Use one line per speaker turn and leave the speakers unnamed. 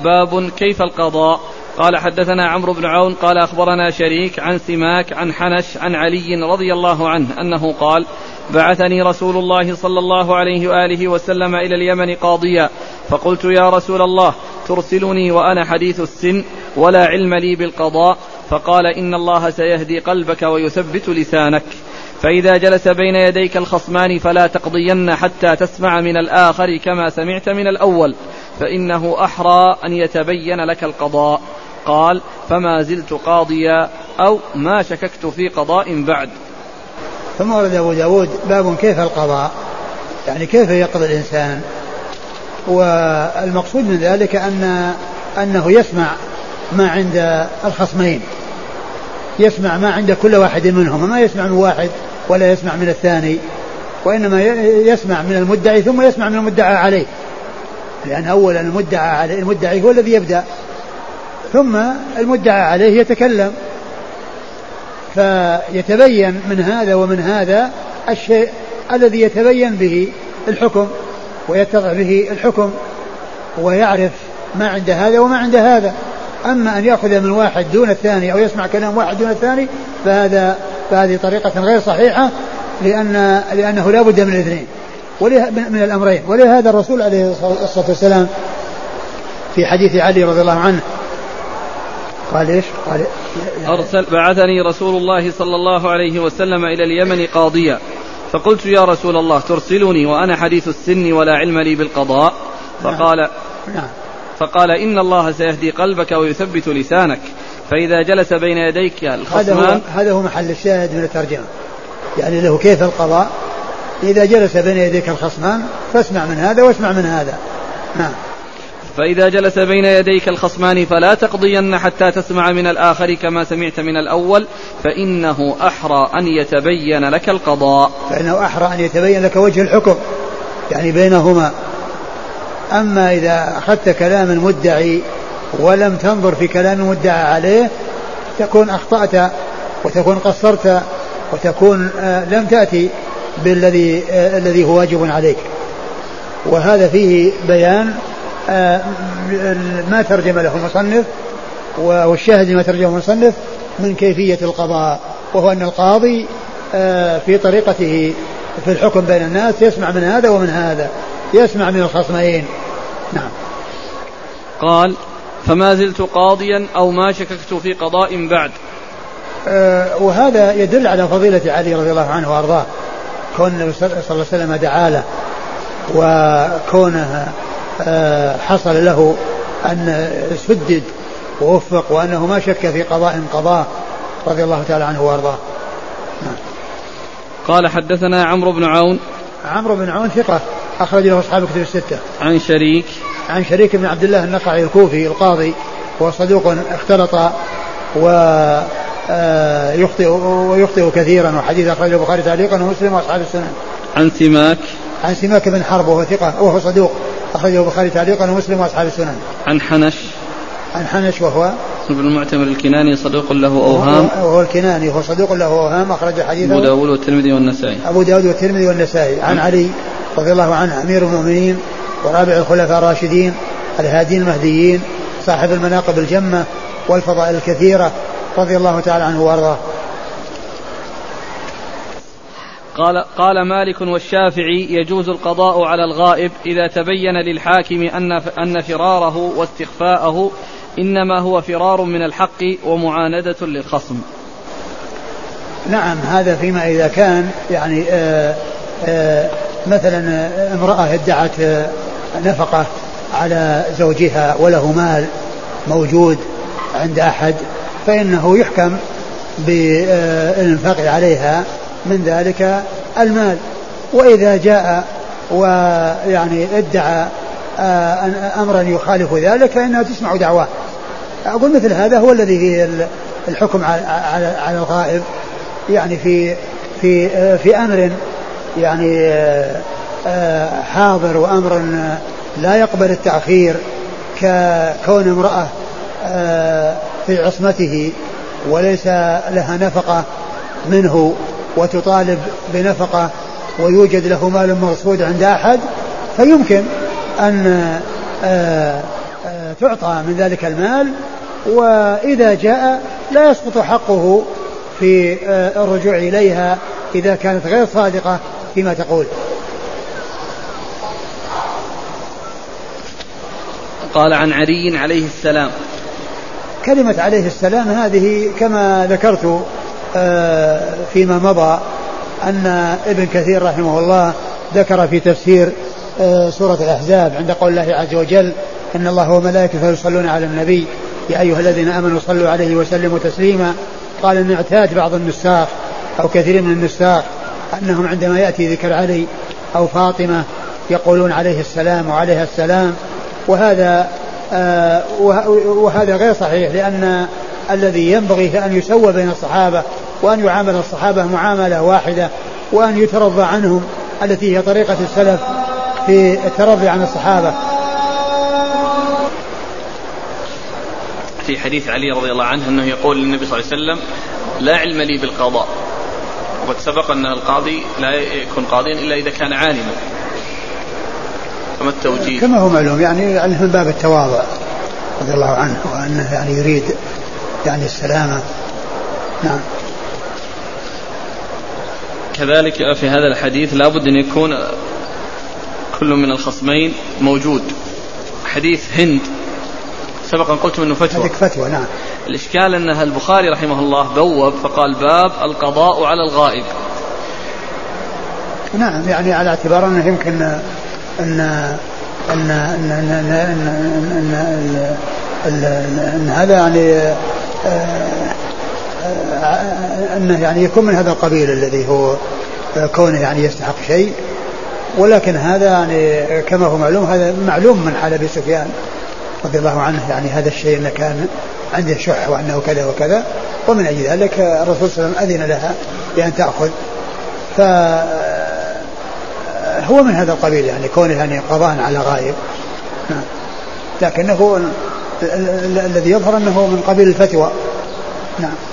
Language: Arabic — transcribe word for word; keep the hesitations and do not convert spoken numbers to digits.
باب كيف القضاء. قال حدثنا عمرو بن عون قال أخبرنا شريك عن سماك عن حنش عن علي رضي الله عنه أنه قال بعثني رسول الله صلى الله عليه وآله وسلم إلى اليمن قاضيا، فقلت يا رسول الله ترسلني وأنا حديث السن ولا علم لي بالقضاء؟ فقال إن الله سيهدي قلبك ويثبت لسانك، فإذا جلس بين يديك الخصمان فلا تقضين حتى تسمع من الآخر كما سمعت من الأول، فإنه أحرى أن يتبين لك القضاء. قال فما زلت قاضيا أو ما شككت في قضاء بعد.
ثم ورد أبو داود باب كيف القضاء، يعني كيف يقضي الإنسان، والمقصود من ذلك أن أنه يسمع ما عند الخصمين، يسمع ما عند كل واحد منهم، ما يسمع من واحد ولا يسمع من الثاني، وإنما يسمع من المدعي ثم يسمع من المدعى عليه، لأن أولا المدعى عليه المدعي هو الذي يبدأ، ثم المدعى عليه يتكلم، فيتبين من هذا ومن هذا الشيء الذي يتبين به الحكم ويتضح به الحكم، ويعرف ما عند هذا وما عند هذا. أما أن يأخذ من واحد دون الثاني أو يسمع كلام واحد دون الثاني فهذا فهذه طريقة غير صحيحة، لأن لأنه لا بد من الاثنين من الأمرين. ولهذا الرسول عليه الصلاة والسلام في حديث علي رضي الله عنه قال إيش؟ قال
أرسل بعثني رسول الله صلى الله عليه وسلم إلى اليمن قاضيا، فقلت يا رسول الله ترسلني وأنا حديث السن ولا علم لي بالقضاء؟ فقال
نعم.
فقال إن الله سيهدي قلبك ويثبت لسانك، فإذا جلس بين يديك الخصمان.
هذا هو, هذا هو محل الشاهد من الترجمة، يعني له كيف القضاء، إذا جلس بين يديك الخصمان فاسمع من هذا واسمع من هذا. نعم.
فإذا جلس بين يديك الخصمان فلا تقضين حتى تسمع من الآخر كما سمعت من الأول، فإنه أحرى أن يتبين لك القضاء.
فإنه أحرى أن يتبين لك وجه الحكم يعني بينهما. أما إذا أخذت كلام المدعي ولم تنظر في كلام المدعى عليه تكون أخطأت وتكون قصرت وتكون لم تأتي بالذي الذي هو واجب عليك. وهذا فيه بيان ما ترجم له المصنف، والشاهد ما ترجمه المصنف من كيفية القضاء، وهو أن القاضي في طريقته في الحكم بين الناس يسمع من هذا ومن هذا، يسمع من الخصمين. نعم.
قال فما زلت قاضيا أو ما شككت في قضاء بعد.
أه وهذا يدل على فضيلة علي رضي الله عنه وأرضاه، كون النبي صلى الله عليه وسلم دعا له، وكونه أه حصل له أن سدد ووفق، وأنه ما شك في قضاء قضاه رضي الله تعالى عنه وأرضاه. نعم.
قال حدثنا عمرو بن عون.
عمرو بن عون ثقة أخرج له أصحاب كتب الستة.
عن شريك
عن شريك بن عبد الله النقعي الكوفي القاضي، وصدوق اختلط ويخطئ ويخطئ كثيرا، وحديث أخرجه البخاري تعليقا ومسلم وأصحاب السنن.
عن سماك
عن سماك بن حرب وهو ثقة وهو صدوق أخرجه البخاري تعليقا ومسلم وأصحاب السنن.
عن حنش
عن حنش وهو
ابن المعتمر الكناني صدوق له أوهام،
وهو الكناني وهو صدوق له أوهام، أخرج حديثه
أبو داود والترمذي والنسائي.
أبو داود والترمذي والنسائي. عن علي رضي الله عنه أمير المؤمنين ورابع الخلفاء الراشدين الهادين المهديين صاحب المناقب الجمة والفضائل الكثيرة رضي الله تعالى عنه وارضاه.
قال قال مالك والشافعي يجوز القضاء على الغائب إذا تبين للحاكم أن أن فراره واستخفاءه إنما هو فرار من الحق ومعاندة للخصم.
نعم، هذا فيما إذا كان يعني آآ آآ مثلا امرأة ادعت نفقة على زوجها وله مال موجود عند أحد، فإنه يحكم بالإنفاق عليها من ذلك المال. وإذا جاء ويعني ادعى أمرا يخالف ذلك فإنها تسمع دعواه. أقول مثل هذا هو الذي هي الحكم على على الغائب، يعني في في في أمر يعني حاضر وأمر لا يقبل التأخير، ككون امرأة في عصمته وليس لها نفقة منه وتطالب بنفقة ويوجد له مال مرصود عند أحد، فيمكن أن تعطى من ذلك المال، وإذا جاء لا يسقط حقه في الرجوع إليها إذا كانت غير صادقة فيما تقول.
قال عن علي عليه السلام.
كلمة عليه السلام هذه كما ذكرت فيما مضى أن ابن كثير رحمه الله ذكر في تفسير سورة الأحزاب عند قول الله عز وجل إن الله وملائكته يصلون على النبي يا أيها الذين آمنوا صلوا عليه وسلموا تسليما. قال إن اعتاد بعض النساخ أو كثير من النساخ أنهم عندما يأتي ذكر علي أو فاطمة يقولون عليه السلام وعليها السلام، وهذا آه وهذا غير صحيح، لأن الذي ينبغي أن يسوى بين الصحابة وأن يعامل الصحابة معاملة واحدة وأن يترضى عنهم التي هي طريقة السلف في الترضي عن الصحابة.
في حديث علي رضي الله عنه أنه يقول للنبي صلى الله عليه وسلم لا علم لي بالقضاء، وقد سبق أن القاضي لا يكون قاضيا إلا إذا كان عالما، فما التوجيه؟
كما هو معلوم يعني من باب التواضع رضي الله عنه وأنه يعني يريد يعني السلامة. نعم.
كذلك في هذا الحديث لابد أن يكون كل من الخصمين موجود. حديث هند سبقا قلت انه فتوى.
فتوى نعم.
الإشكال أن البخاري رحمه الله بوب فقال باب القضاء على الغائب.
نعم يعني على اعتبار أنه يمكن أن أن أن أن أن أن, أن, أن هذا يعني أنه يعني يكون من هذا القبيل الذي هو كونه يعني يستحق شيء، ولكن هذا يعني كما هو معلوم هذا معلوم من حال أبي سفيان رضي الله عنه، يعني هذا الشيء أنه كان عنده شح وأنه كذا وكذا، ومن أجل ذلك الرسول صلى الله عليه وسلم أذن لها بأن تأخذ، فهو من هذا القبيل يعني كونه يعني قضاء على غائب. لكنه الذي يظهر أنه من قبيل الفتوى. نعم.